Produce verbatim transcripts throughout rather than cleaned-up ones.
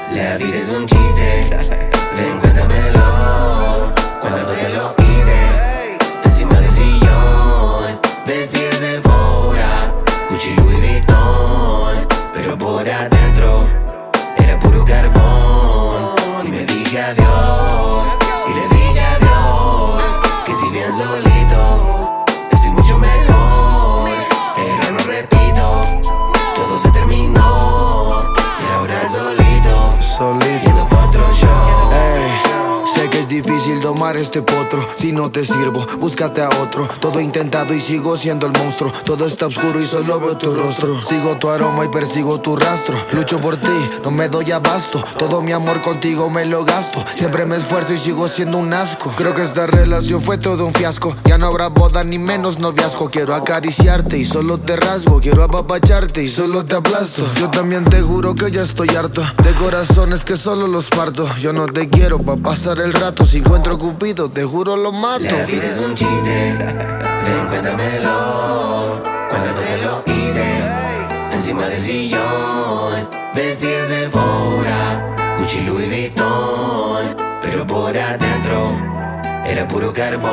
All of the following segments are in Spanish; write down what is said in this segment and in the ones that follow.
La vida es un chiste, ven cuéntamelo. Cuando te lo hice, encima del sillón, vestidas de Fora, Gucci, Louis Vuitton, pero por adentro era puro carbón. Y me dije adiós, y le dije adiós, que si bien solito estoy mucho mejor. Pero no repito, todo se terminó y ahora solito, solito, yendo pa' otro show. Ey, sé que es difícil domar este potro. Si no te sirvo, búscate a otro. Todo intentado y sigo siendo el monstruo. Todo está oscuro y solo veo tu rostro. Sigo tu aroma y persigo tu rastro. Lucho por ti, no me doy abasto. Todo mi amor contigo me lo gasto. Siempre me esfuerzo y sigo siendo un asco. Creo que esta relación fue todo un fiasco. Ya no habrá boda ni menos noviazgo. Quiero acariciarte y solo te rasgo. Quiero apapacharte y solo te aplasto. Yo también te juro que ya estoy harto de corazones que solo los parto. Yo no te quiero pa' pasar el rato. Si encuentro Cupido, te juro lo mato. La vida es un chiste, ven cuéntamelo. Cuando te lo hice, encima del sillón, vestidas de Fora, Gucci, Louis Vuitton, pero por adentro era puro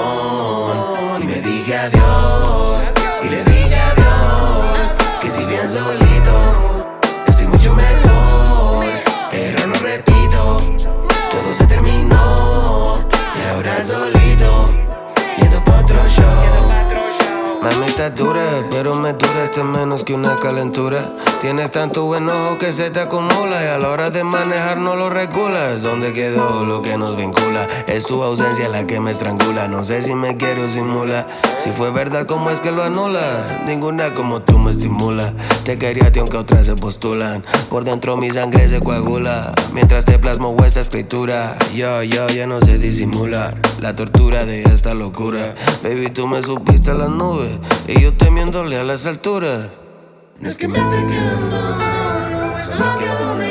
carbón. Y me dije adiós, y le dije adiós, que si bien solito estoy mucho mejor. Pero no repito, todo se terminó y ahora solito, yendo pa' otro show. Mami, estás dura, pero me duraste menos que una calentura. Tienes tanto enojo que se te acumula y a la hora de manejar no lo regulas. ¿Dónde quedó lo que nos vincula? Es tu ausencia la que me estrangula. No sé si me quiere o simula. Si fue verdad, ¿cómo es que lo anula? Ninguna como tú me estimula. Te quería a ti aunque otras se postulan. Por dentro mi sangre se coagula mientras te plasmo esta escritura. Yo, yo, ya no sé disimular la tortura de esta locura. Baby, tú me supiste a las nubes y yo temiéndole a las alturas. No es que me esté quedando, no, solo quedo